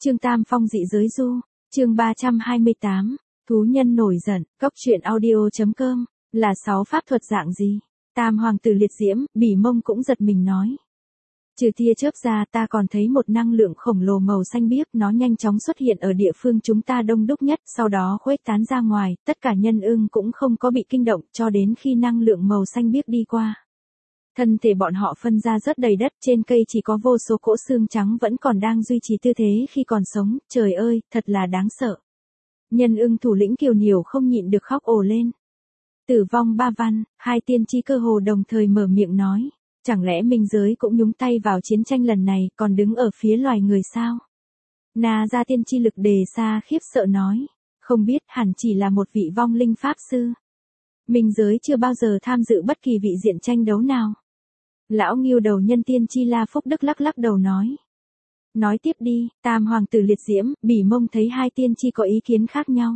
Trương Tam Phong dị giới du, chương 328, thú nhân nổi giận, cốc truyện audio.com, là 6 pháp thuật dạng gì? Tam hoàng tử liệt diễm, Bỉ Mông cũng giật mình nói. Trừ tia chớp ra ta còn thấy một năng lượng khổng lồ màu xanh biếc, nó nhanh chóng xuất hiện ở địa phương chúng ta đông đúc nhất, sau đó khuếch tán ra ngoài, tất cả nhân ưng cũng không có bị kinh động cho đến khi năng lượng màu xanh biếc đi qua. Thân thể bọn họ phân ra rất đầy đất, trên cây chỉ có vô số cỗ xương trắng vẫn còn đang duy trì tư thế khi còn sống, trời ơi, thật là đáng sợ. Nhân ưng thủ lĩnh Kiều Nhiểu không nhịn được khóc ồ lên. Tử vong ba văn, hai tiên tri cơ hồ đồng thời mở miệng nói. Chẳng lẽ minh giới cũng nhúng tay vào chiến tranh lần này, còn đứng ở phía loài người sao? Na gia tiên tri lực đề xa khiếp sợ nói. Không biết, hẳn chỉ là một vị vong linh pháp sư. Minh giới chưa bao giờ tham dự bất kỳ vị diện tranh đấu nào. Lão Ngưu đầu nhân tiên tri La Phúc Đức lắc lắc đầu nói. Nói tiếp đi, Tam hoàng tử liệt diễm, Bỉ Mông thấy hai tiên tri có ý kiến khác nhau.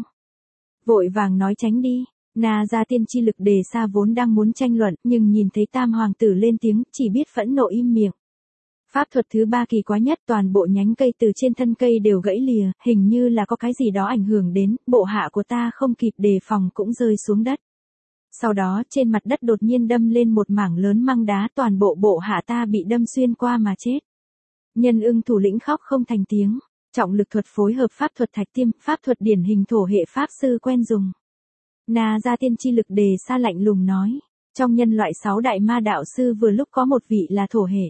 Vội vàng nói tránh đi. Na gia tiên tri lực đề xa vốn đang muốn tranh luận, nhưng nhìn thấy Tam hoàng tử lên tiếng, chỉ biết phẫn nộ im miệng. Pháp thuật thứ ba kỳ quái nhất, toàn bộ nhánh cây từ trên thân cây đều gãy lìa, hình như là có cái gì đó ảnh hưởng đến, bộ hạ của ta không kịp đề phòng cũng rơi xuống đất. Sau đó trên mặt đất đột nhiên đâm lên một mảng lớn măng đá, toàn bộ bộ hạ ta bị đâm xuyên qua mà chết. Nhân ưng thủ lĩnh khóc không thành tiếng. Trọng lực thuật phối hợp pháp thuật thạch tiêm, pháp thuật điển hình thổ hệ pháp sư quen dùng. Na gia tiên tri lực đề xa lạnh lùng nói. Trong nhân loại 6 đại ma đạo sư vừa lúc có một vị là thổ hệ.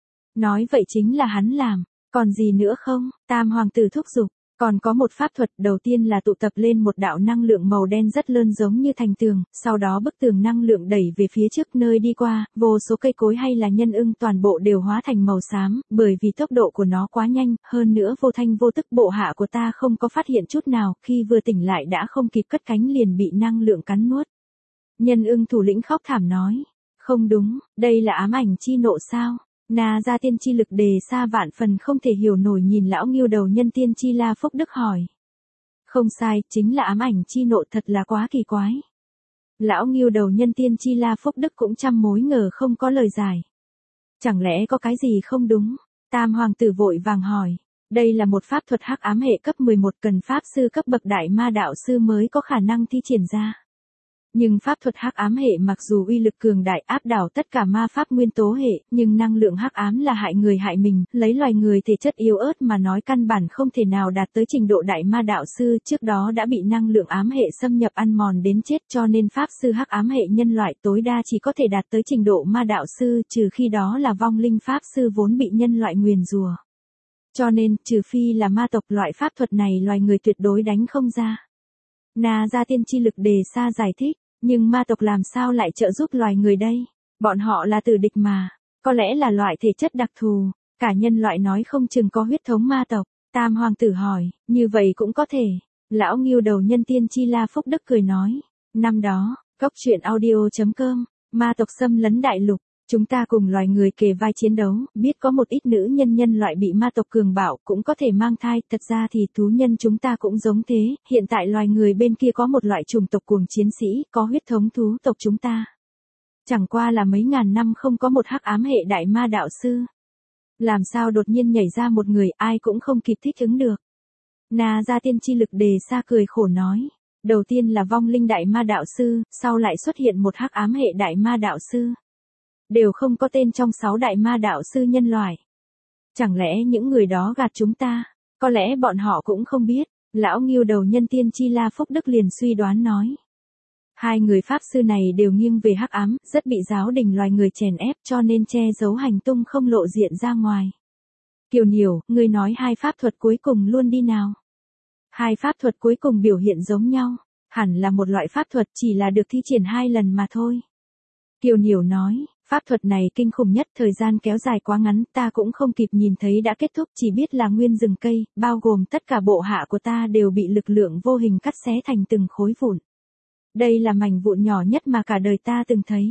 Nói vậy chính là hắn làm. Còn gì nữa không? Tam hoàng tử thúc giục. Còn có một pháp thuật, đầu tiên là tụ tập lên một đạo năng lượng màu đen rất lớn giống như thành tường, sau đó bức tường năng lượng đẩy về phía trước nơi đi qua, vô số cây cối hay là nhân ưng toàn bộ đều hóa thành màu xám, bởi vì tốc độ của nó quá nhanh, hơn nữa vô thanh vô tức bộ hạ của ta không có phát hiện chút nào, khi vừa tỉnh lại đã không kịp cất cánh liền bị năng lượng cắn nuốt. Nhân ưng thủ lĩnh khóc thảm nói, không đúng, đây là ám ảnh chi nộ sao? Na gia tiên tri lực đề xa vạn phần không thể hiểu nổi nhìn lão Ngưu đầu nhân tiên tri La Phúc Đức hỏi. Không sai, chính là ám ảnh chi nộ, thật là quá kỳ quái. Lão Ngưu đầu nhân tiên tri La Phúc Đức cũng trăm mối ngờ không có lời giải. Chẳng lẽ có cái gì không đúng? Tam hoàng tử vội vàng hỏi. Đây là một pháp thuật hắc ám hệ cấp 11, cần pháp sư cấp bậc đại ma đạo sư mới có khả năng thi triển ra. Nhưng pháp thuật hắc ám hệ mặc dù uy lực cường đại áp đảo tất cả ma pháp nguyên tố hệ, nhưng năng lượng hắc ám là hại người hại mình, lấy loài người thể chất yếu ớt mà nói căn bản không thể nào đạt tới trình độ đại ma đạo sư, trước đó đã bị năng lượng ám hệ xâm nhập ăn mòn đến chết, cho nên pháp sư hắc ám hệ nhân loại tối đa chỉ có thể đạt tới trình độ ma đạo sư, trừ khi đó là vong linh pháp sư vốn bị nhân loại nguyền rủa. Cho nên, trừ phi là ma tộc, loại pháp thuật này loài người tuyệt đối đánh không ra. Na gia tiên tri lực đề xa giải thích. Nhưng ma tộc làm sao lại trợ giúp loài người đây? Bọn họ là tử địch mà. Có lẽ là loại thể chất đặc thù. Cả nhân loại nói không chừng có huyết thống ma tộc. Tam hoàng tử hỏi, như vậy cũng có thể. Lão Ngưu đầu nhân tiên tri La Phúc Đức cười nói. Năm đó, cốc truyện audio.com, ma tộc xâm lấn đại lục. Chúng ta cùng loài người kề vai chiến đấu, biết có một ít nữ nhân loại bị ma tộc cường bạo cũng có thể mang thai, thật ra thì thú nhân chúng ta cũng giống thế, hiện tại loài người bên kia có một loại chủng tộc cuồng chiến sĩ, có huyết thống thú tộc chúng ta. Chẳng qua là mấy ngàn năm không có một hắc ám hệ đại ma đạo sư. Làm sao đột nhiên nhảy ra một người ai cũng không kịp thích ứng được. Na gia tiên tri lực đề xa cười khổ nói. Đầu tiên là vong linh đại ma đạo sư, sau lại xuất hiện một hắc ám hệ đại ma đạo sư. Đều không có tên trong 6 đại ma đạo sư nhân loại. Chẳng lẽ những người đó gạt chúng ta? Có lẽ bọn họ cũng không biết. Lão Ngưu đầu nhân tiên tri La Phúc Đức liền suy đoán nói. Hai người pháp sư này đều nghiêng về hắc ám, rất bị giáo đình loài người chèn ép cho nên che giấu hành tung không lộ diện ra ngoài. Kiều Nhiểu, ngươi nói hai pháp thuật cuối cùng luôn đi nào? Hai pháp thuật cuối cùng biểu hiện giống nhau, hẳn là một loại pháp thuật chỉ là được thi triển 2 lần mà thôi. Kiều Nhiểu nói, pháp thuật này kinh khủng nhất, thời gian kéo dài quá ngắn, ta cũng không kịp nhìn thấy đã kết thúc, chỉ biết là nguyên rừng cây, bao gồm tất cả bộ hạ của ta đều bị lực lượng vô hình cắt xé thành từng khối vụn. Đây là mảnh vụn nhỏ nhất mà cả đời ta từng thấy.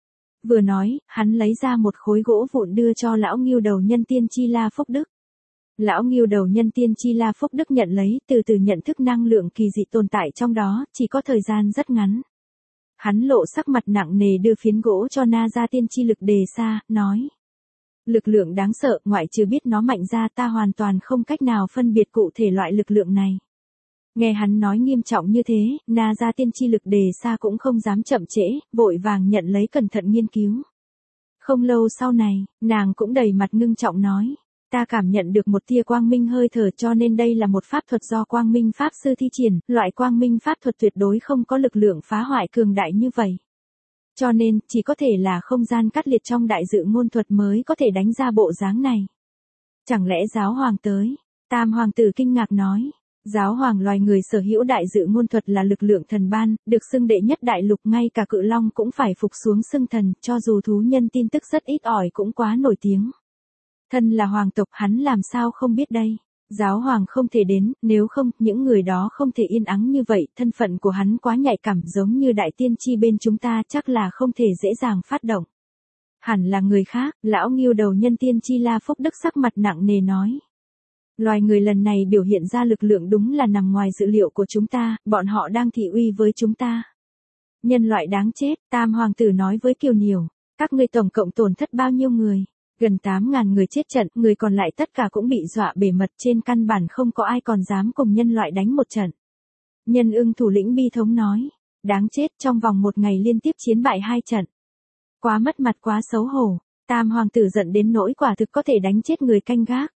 Vừa nói, hắn lấy ra một khối gỗ vụn đưa cho lão Ngưu đầu nhân tiên tri La Phúc Đức. Lão Ngưu đầu nhân tiên tri La Phúc Đức nhận lấy, từ từ nhận thức năng lượng kỳ dị tồn tại trong đó, chỉ có thời gian rất ngắn. Hắn lộ sắc mặt nặng nề đưa phiến gỗ cho Na gia tiên tri lực đề xa, nói. Lực lượng đáng sợ, ngoại trừ biết nó mạnh ra ta hoàn toàn không cách nào phân biệt cụ thể loại lực lượng này. Nghe hắn nói nghiêm trọng như thế, Na gia tiên tri lực đề xa cũng không dám chậm trễ, vội vàng nhận lấy cẩn thận nghiên cứu. Không lâu sau này, nàng cũng đầy mặt ngưng trọng nói. Ta cảm nhận được một tia quang minh hơi thở cho nên đây là một pháp thuật do quang minh pháp sư thi triển, loại quang minh pháp thuật tuyệt đối không có lực lượng phá hoại cường đại như vậy. Cho nên, chỉ có thể là không gian cắt liệt trong đại dự ngôn thuật mới có thể đánh ra bộ dáng này. Chẳng lẽ giáo hoàng tới? Tam hoàng tử kinh ngạc nói. Giáo hoàng loài người sở hữu đại dự ngôn thuật là lực lượng thần ban, được xưng đệ nhất đại lục, ngay cả cự long cũng phải phục xuống xưng thần, cho dù thú nhân tin tức rất ít ỏi cũng quá nổi tiếng. Thân là hoàng tộc hắn làm sao không biết đây. Giáo hoàng không thể đến, nếu không, những người đó không thể yên ắng như vậy, thân phận của hắn quá nhạy cảm giống như đại tiên tri bên chúng ta chắc là không thể dễ dàng phát động. Hẳn là người khác, lão Ngưu đầu nhân tiên tri La Phúc Đức sắc mặt nặng nề nói. Loài người lần này biểu hiện ra lực lượng đúng là nằm ngoài dự liệu của chúng ta, bọn họ đang thị uy với chúng ta. Nhân loại đáng chết, Tam hoàng tử nói với Kiều Nhiểu, các ngươi tổng cộng tổn thất bao nhiêu người? Gần 8.000 người chết trận, người còn lại tất cả cũng bị dọa bể mật, trên căn bản không có ai còn dám cùng nhân loại đánh một trận. Nhân Ưng thủ lĩnh bi thống nói, đáng chết, trong vòng một ngày liên tiếp chiến bại 2 trận. Quá mất mặt, quá xấu hổ. Tam hoàng tử giận đến nỗi quả thực có thể đánh chết người canh gác.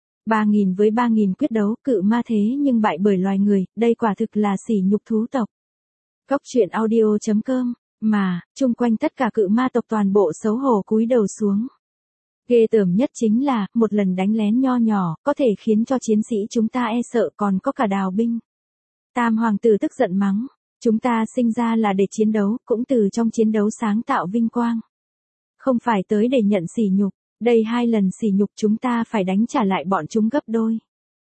3.000 với 3.000 quyết đấu, cự ma thế nhưng bại bởi loài người, đây quả thực là sỉ nhục thú tộc. Cốc truyện audio.com, mà, chung quanh tất cả cự ma tộc toàn bộ xấu hổ cúi đầu xuống. Ghê tởm nhất chính là, một lần đánh lén nho nhỏ, có thể khiến cho chiến sĩ chúng ta e sợ, còn có cả đào binh. Tam hoàng tử tức giận mắng, chúng ta sinh ra là để chiến đấu, cũng từ trong chiến đấu sáng tạo vinh quang. Không phải tới để nhận sỉ nhục, đây 2 lần sỉ nhục chúng ta phải đánh trả lại bọn chúng gấp đôi.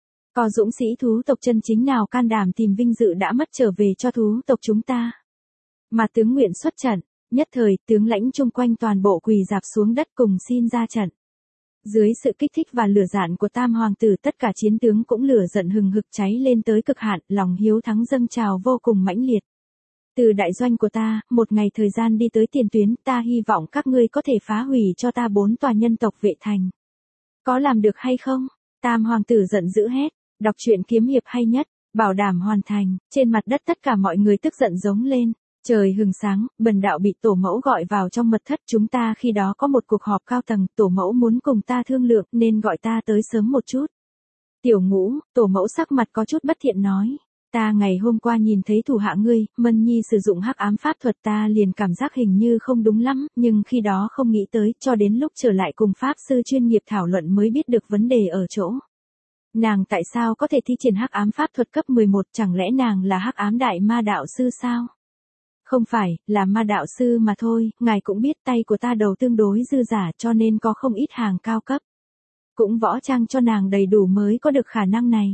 Có dũng sĩ thú tộc chân chính nào can đảm tìm vinh dự đã mất trở về cho thú tộc chúng ta. Mà tướng nguyện xuất trận, nhất thời tướng lãnh chung quanh toàn bộ quỳ rạp xuống đất cùng xin ra trận. Dưới sự kích thích và lửa giận của Tam hoàng tử, tất cả chiến tướng cũng lửa giận hừng hực cháy lên tới cực hạn, lòng hiếu thắng dâng trào vô cùng mãnh liệt. Từ đại doanh của ta, một ngày thời gian đi tới tiền tuyến, ta hy vọng các ngươi có thể phá hủy cho ta 4 tòa nhân tộc vệ thành. Có làm được hay không? Tam hoàng tử giận dữ hét, đọc truyện kiếm hiệp hay nhất, bảo đảm hoàn thành. Trên mặt đất tất cả mọi người tức giận giống lên. Trời hừng sáng, bần đạo bị tổ mẫu gọi vào trong mật thất, chúng ta khi đó có một cuộc họp cao tầng, tổ mẫu muốn cùng ta thương lượng nên gọi ta tới sớm một chút. Tiểu Ngũ, tổ mẫu sắc mặt có chút bất thiện nói. Ta ngày hôm qua nhìn thấy thủ hạ ngươi, Mân Nhi sử dụng hắc ám pháp thuật, ta liền cảm giác hình như không đúng lắm, nhưng khi đó không nghĩ tới, cho đến lúc trở lại cùng pháp sư chuyên nghiệp thảo luận mới biết được vấn đề ở chỗ. Nàng tại sao có thể thi triển hắc ám pháp thuật cấp 11, chẳng lẽ nàng là hắc ám đại ma đạo sư sao? Không phải, là ma đạo sư mà thôi, ngài cũng biết tay của ta đầu tương đối dư giả cho nên có không ít hàng cao cấp. Cũng võ trang cho nàng đầy đủ mới có được khả năng này.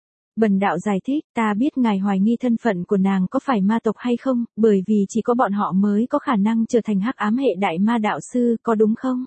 Bần đạo giải thích, ta biết ngài hoài nghi thân phận của nàng có phải ma tộc hay không, bởi vì chỉ có bọn họ mới có khả năng trở thành hắc ám hệ đại ma đạo sư, có đúng không?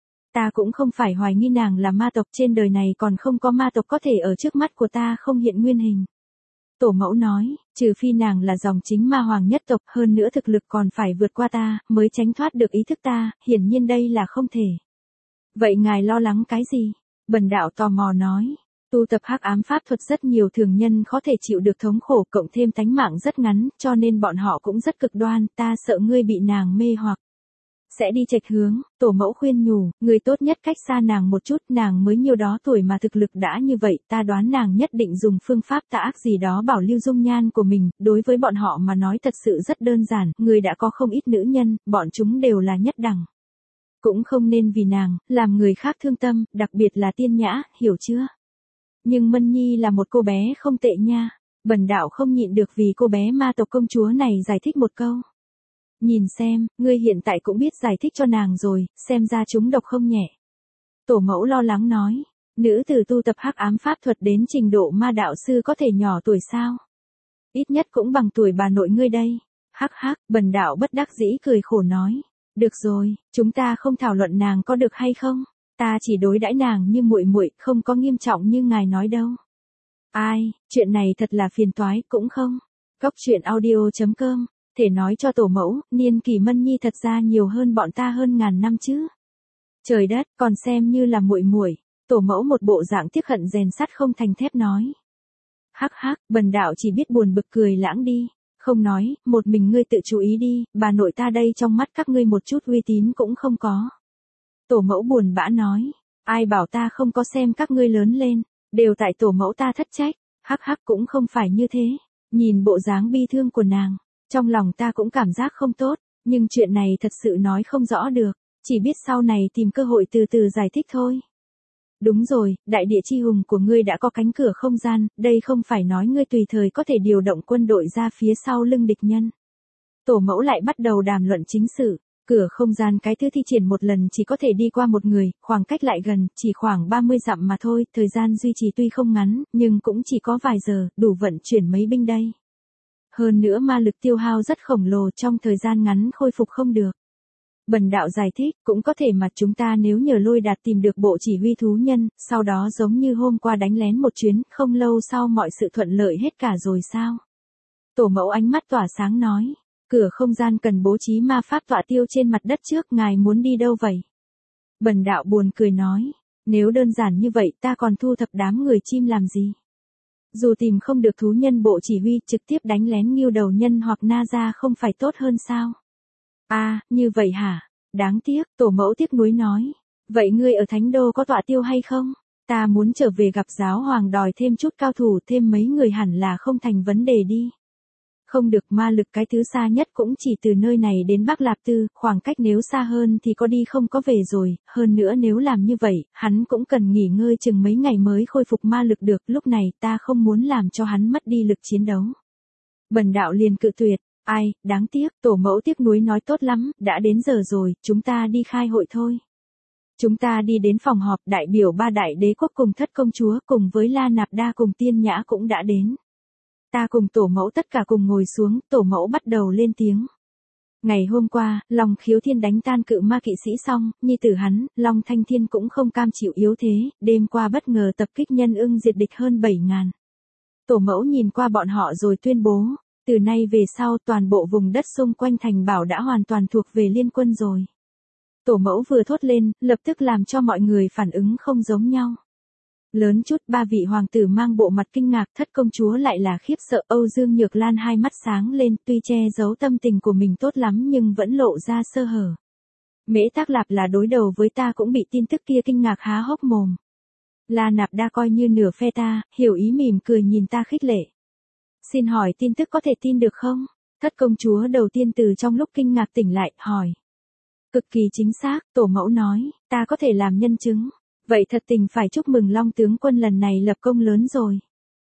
Ta cũng không phải hoài nghi nàng là ma tộc, trên đời này còn không có ma tộc có thể ở trước mắt của ta không hiện nguyên hình. Tổ mẫu nói, trừ phi nàng là dòng chính ma hoàng nhất tộc, hơn nữa thực lực còn phải vượt qua ta, mới tránh thoát được ý thức ta, hiển nhiên đây là không thể. Vậy ngài lo lắng cái gì? Bần đạo tò mò nói. Tu tập hắc ám pháp thuật rất nhiều thường nhân khó thể chịu được thống khổ, cộng thêm tánh mạng rất ngắn, cho nên bọn họ cũng rất cực đoan, ta sợ ngươi bị nàng mê hoặc. Sẽ đi chệch hướng, tổ mẫu khuyên nhủ, người tốt nhất cách xa nàng một chút, nàng mới nhiêu đó tuổi mà thực lực đã như vậy, ta đoán nàng nhất định dùng phương pháp tà ác gì đó bảo lưu dung nhan của mình, đối với bọn họ mà nói thật sự rất đơn giản, người đã có không ít nữ nhân, bọn chúng đều là nhất đẳng. Cũng không nên vì nàng, làm người khác thương tâm, đặc biệt là Tiên Nhã, hiểu chưa? Nhưng Mân Nhi là một cô bé không tệ nha, bần đạo không nhịn được vì cô bé ma tộc công chúa này giải thích một câu. Nhìn xem, ngươi hiện tại cũng biết giải thích cho nàng rồi, xem ra chúng độc không nhẹ. Tổ mẫu lo lắng nói, nữ tử tu tập hắc ám pháp thuật đến trình độ ma đạo sư có thể nhỏ tuổi sao? Ít nhất cũng bằng tuổi bà nội ngươi đây. Hắc hắc, bần đạo bất đắc dĩ cười khổ nói. Được rồi, chúng ta không thảo luận nàng có được hay không. Ta chỉ đối đãi nàng như muội muội, không có nghiêm trọng như ngài nói đâu. Ai, chuyện này thật là phiền toái, cũng không. Cốc truyện audio.com, thể nói cho tổ mẫu, niên kỷ Mân Nhi thật ra nhiều hơn bọn ta hơn ngàn năm chứ. Trời đất, còn xem như là muội muội. Tổ mẫu một bộ dạng tiếc hận rèn sắt không thành thép nói. Hắc hắc, Bần đạo chỉ biết buồn bực cười lãng đi. Không nói, một mình ngươi tự chú ý đi, bà nội ta đây trong mắt các ngươi một chút uy tín cũng không có. Tổ mẫu buồn bã nói. Ai bảo ta không có xem các ngươi lớn lên, đều tại tổ mẫu ta thất trách. Hắc hắc cũng không phải như thế. Nhìn bộ dáng bi thương của nàng, trong lòng ta cũng cảm giác không tốt, nhưng chuyện này thật sự nói không rõ được, chỉ biết sau này tìm cơ hội từ từ giải thích thôi. Đúng rồi, đại địa chi hùng của ngươi đã có cánh cửa không gian, đây không phải nói ngươi tùy thời có thể điều động quân đội ra phía sau lưng địch nhân. Tổ mẫu lại bắt đầu đàm luận chính sự, cửa không gian cái thứ thi triển một lần chỉ có thể đi qua một người, khoảng cách lại gần, chỉ khoảng 30 dặm mà thôi, thời gian duy trì tuy không ngắn, nhưng cũng chỉ có vài giờ, đủ vận chuyển mấy binh đây. Hơn nữa ma lực tiêu hao rất khổng lồ trong thời gian ngắn khôi phục không được. Bần đạo giải thích, cũng có thể mà chúng ta nếu nhờ Lôi Đạt tìm được bộ chỉ huy thú nhân, sau đó giống như hôm qua đánh lén một chuyến, không lâu sau mọi sự thuận lợi hết cả rồi sao? Tổ mẫu ánh mắt tỏa sáng nói, cửa không gian cần bố trí ma pháp tọa tiêu trên mặt đất trước, ngài muốn đi đâu vậy? Bần đạo buồn cười nói, nếu đơn giản như vậy ta còn thu thập đám người chim làm gì? Dù tìm không được thú nhân bộ chỉ huy, trực tiếp đánh lén Ngưu Đầu Nhân hoặc Na Gia không phải tốt hơn sao? À, như vậy hả? Đáng tiếc, tổ mẫu tiếc nuối nói. Vậy ngươi ở Thánh Đô có tọa tiêu hay không? Ta muốn trở về gặp giáo hoàng đòi thêm chút cao thủ, thêm mấy người hẳn là không thành vấn đề đi. Không được, ma lực cái thứ xa nhất cũng chỉ từ nơi này đến Bắc Lạp Tư, khoảng cách nếu xa hơn thì có đi không có về rồi, hơn nữa nếu làm như vậy, hắn cũng cần nghỉ ngơi chừng mấy ngày mới khôi phục ma lực được, lúc này ta không muốn làm cho hắn mất đi lực chiến đấu. Bần đạo liền cự tuyệt, ai, đáng tiếc, tổ mẫu tiếc nuối nói tốt lắm, đã đến giờ rồi, chúng ta đi khai hội thôi. Chúng ta đi đến phòng họp, đại biểu ba đại đế quốc cùng thất công chúa cùng với La Nạp Đa cùng Tiên Nhã cũng đã đến. Ta cùng tổ mẫu tất cả cùng ngồi xuống, tổ mẫu bắt đầu lên tiếng. Ngày hôm qua, Long Khiếu Thiên đánh tan cự ma kỵ sĩ xong, nhi tử hắn, Long Thanh Thiên cũng không cam chịu yếu thế, đêm qua bất ngờ tập kích Nhân Ưng diệt địch hơn 7.000. Tổ mẫu nhìn qua bọn họ rồi tuyên bố, từ nay về sau toàn bộ vùng đất xung quanh thành bảo đã hoàn toàn thuộc về liên quân rồi. Tổ mẫu vừa thốt lên, lập tức làm cho mọi người phản ứng không giống nhau. Lớn chút, ba vị hoàng tử mang bộ mặt kinh ngạc, thất công chúa lại là khiếp sợ. Âu Dương Nhược Lan hai mắt sáng lên, tuy che giấu tâm tình của mình tốt lắm nhưng vẫn lộ ra sơ hở. Mễ Tác Lạp là đối đầu với ta cũng bị tin tức kia kinh ngạc há hốc mồm. La Nạp Đa coi như nửa phe ta, hiểu ý mỉm cười nhìn ta khích lệ. Xin hỏi tin tức có thể tin được không? Thất công chúa đầu tiên từ trong lúc kinh ngạc tỉnh lại, hỏi. Cực kỳ chính xác, tổ mẫu nói, ta có thể làm nhân chứng. Vậy thật tình phải chúc mừng Long tướng quân lần này lập công lớn rồi.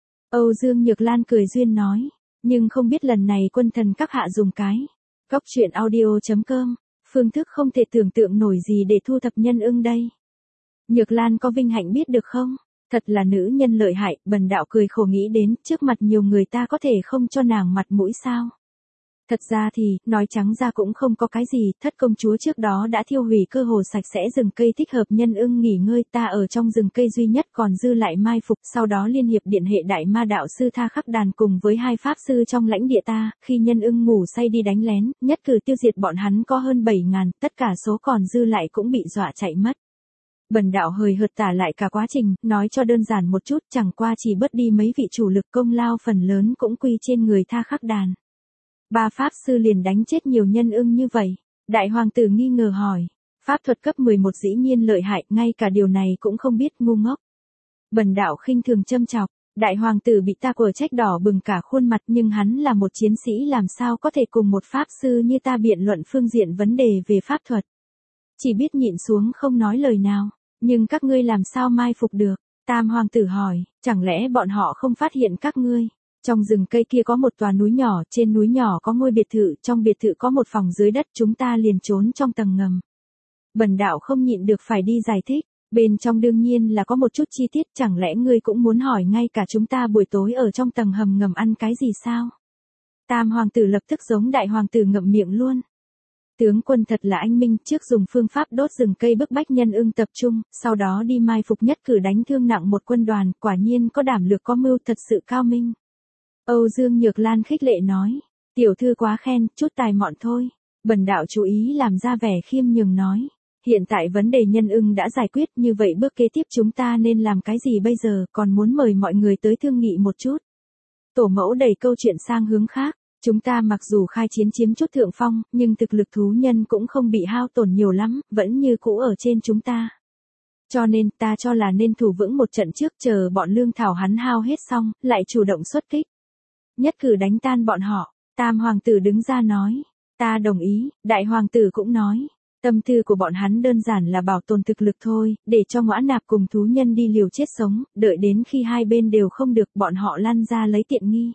Âu Dương Nhược Lan cười duyên nói, nhưng không biết lần này quân thần các hạ dùng cái. Góc truyện audio.com, phương thức không thể tưởng tượng nổi gì để thu thập Nhân Ưng đây. Nhược Lan có vinh hạnh biết được không? Thật là nữ nhân lợi hại, bần đạo cười khổ nghĩ đến, trước mặt nhiều người ta có thể không cho nàng mặt mũi sao? Thật ra thì, nói trắng ra cũng không có cái gì, thất công chúa trước đó đã thiêu hủy cơ hồ sạch sẽ rừng cây thích hợp Nhân Ưng nghỉ ngơi, ta ở trong rừng cây duy nhất còn dư lại mai phục, sau đó liên hiệp điện hệ đại ma đạo sư Tha Khắc Đàn cùng với hai pháp sư trong lãnh địa ta, khi Nhân Ưng ngủ say đi đánh lén, nhất cử tiêu diệt bọn hắn có hơn 7.000, tất cả số còn dư lại cũng bị dọa chạy mất. Bần đạo hời hợt tả lại cả quá trình, nói cho đơn giản một chút, chẳng qua chỉ bớt đi mấy vị chủ lực, công lao phần lớn cũng quy trên người Tha Khắc Đàn. Ba pháp sư liền đánh chết nhiều Nhân Ưng như vậy. Đại hoàng tử nghi ngờ hỏi. Pháp thuật cấp 11 dĩ nhiên lợi hại, ngay cả điều này cũng không biết, ngu ngốc. Bần đạo khinh thường châm chọc. Đại hoàng tử bị ta quở trách đỏ bừng cả khuôn mặt, nhưng hắn là một chiến sĩ làm sao có thể cùng một pháp sư như ta biện luận phương diện vấn đề về pháp thuật. Chỉ biết nhịn xuống không nói lời nào. Nhưng các ngươi làm sao mai phục được? Tam hoàng tử hỏi, chẳng lẽ bọn họ không phát hiện các ngươi? Trong rừng cây kia có một tòa núi nhỏ, trên núi nhỏ có ngôi biệt thự, trong biệt thự có một phòng dưới đất, chúng ta liền trốn trong tầng ngầm. Bần đạo không nhịn được phải đi giải thích, bên trong đương nhiên là có một chút chi tiết, chẳng lẽ ngươi cũng muốn hỏi ngay cả chúng ta buổi tối ở trong tầng hầm ngầm ăn cái gì sao? Tam hoàng tử lập tức giống đại hoàng tử ngậm miệng luôn. Tướng quân thật là anh minh, trước dùng phương pháp đốt rừng cây bức bách Nhân Ưng tập trung, sau đó đi mai phục nhất cử đánh thương nặng một quân đoàn, quả nhiên có đảm lược có mưu, thật sự cao minh. Âu Dương Nhược Lan khích lệ nói, tiểu thư quá khen, chút tài mọn thôi. Bần đạo chú ý làm ra vẻ khiêm nhường nói, Hiện tại vấn đề Nhân Ưng đã giải quyết, như vậy bước kế tiếp chúng ta nên làm cái gì bây giờ, còn muốn mời mọi người tới thương nghị một chút. Tổ mẫu đẩy câu chuyện sang hướng khác. Chúng ta mặc dù khai chiến chiếm chút thượng phong, nhưng thực lực thú nhân cũng không bị hao tổn nhiều lắm, vẫn như cũ ở trên chúng ta. Cho nên ta cho là nên thủ vững một trận trước, chờ bọn lương thảo hắn hao hết xong, lại chủ động xuất kích. Nhất cử đánh tan bọn họ. Tam hoàng tử đứng ra nói. Ta đồng ý. Đại hoàng tử cũng nói. Tâm tư của bọn hắn đơn giản là bảo tồn thực lực thôi, để cho Ngõa Nạp cùng thú nhân đi liều chết sống, đợi đến khi hai bên đều không được bọn họ lăn ra lấy tiện nghi.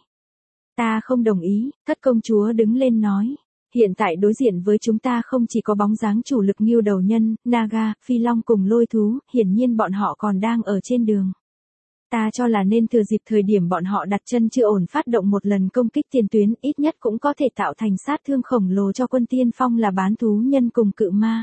Ta không đồng ý. Thất công chúa đứng lên nói. Hiện tại đối diện với chúng ta không chỉ có bóng dáng chủ lực Ngưu Đầu Nhân, Naga, Phi Long cùng Lôi Thú, hiển nhiên bọn họ còn đang ở trên đường. Ta cho là nên thừa dịp thời điểm bọn họ đặt chân chưa ổn phát động một lần công kích tiền tuyến, ít nhất cũng có thể tạo thành sát thương khổng lồ cho quân tiên phong là bán thú nhân cùng cự ma.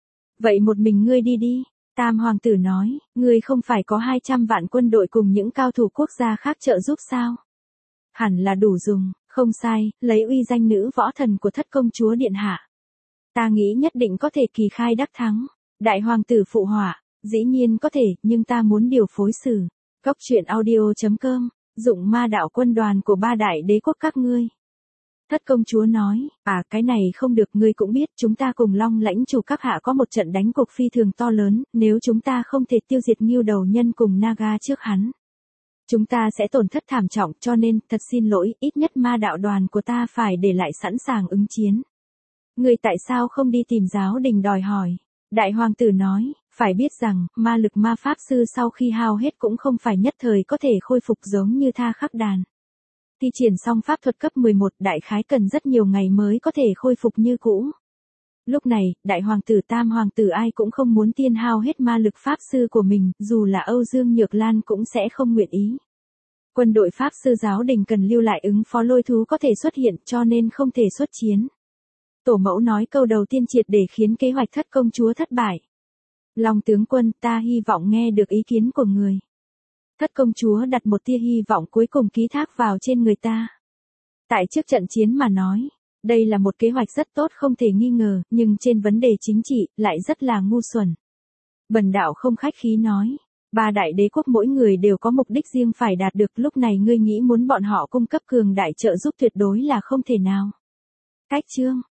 Vậy một mình ngươi đi đi. Tam hoàng tử nói, ngươi không phải có 200 vạn quân đội cùng những cao thủ quốc gia khác trợ giúp sao? Hẳn là đủ dùng, không sai, lấy uy danh nữ võ thần của thất công chúa điện hạ. Ta nghĩ nhất định có thể kỳ khai đắc thắng. Đại hoàng tử phụ họa, dĩ nhiên có thể, nhưng ta muốn điều phối xử. Cốc truyện audio.com, dụng ma đạo quân đoàn của ba đại đế quốc các ngươi. Thất công chúa nói, cái này không được, ngươi cũng biết chúng ta cùng Long lãnh chủ các hạ có một trận đánh cuộc phi thường to lớn, nếu chúng ta không thể tiêu diệt Ngưu Đầu Nhân cùng Naga trước hắn. Chúng ta sẽ tổn thất thảm trọng, cho nên, thật xin lỗi, ít nhất ma đạo đoàn của ta phải để lại sẵn sàng ứng chiến. Ngươi tại sao không đi tìm giáo đình đòi hỏi? Đại hoàng tử nói, phải biết rằng, ma lực ma pháp sư sau khi hao hết cũng không phải nhất thời có thể khôi phục giống như Tha Khắc Đàn. Thi triển xong pháp thuật cấp 11 đại khái cần rất nhiều ngày mới có thể khôi phục như cũ. Lúc này, đại hoàng tử tam hoàng tử ai cũng không muốn tiêu hao hết ma lực pháp sư của mình, dù là Âu Dương Nhược Lan cũng sẽ không nguyện ý. Quân đội pháp sư giáo đình cần lưu lại ứng phó Lôi Thú có thể xuất hiện, cho nên không thể xuất chiến. Tổ mẫu nói câu đầu tiên triệt để khiến kế hoạch thất công chúa thất bại. Long tướng quân, ta hy vọng nghe được ý kiến của người. Thất công chúa đặt một tia hy vọng cuối cùng ký thác vào trên người ta. Tại trước trận chiến mà nói, đây là một kế hoạch rất tốt không thể nghi ngờ, nhưng trên vấn đề chính trị, lại rất là ngu xuẩn. Bần đạo không khách khí nói, ba đại đế quốc mỗi người đều có mục đích riêng phải đạt được, lúc này ngươi nghĩ muốn bọn họ cung cấp cường đại trợ giúp tuyệt đối là không thể nào. Cách chương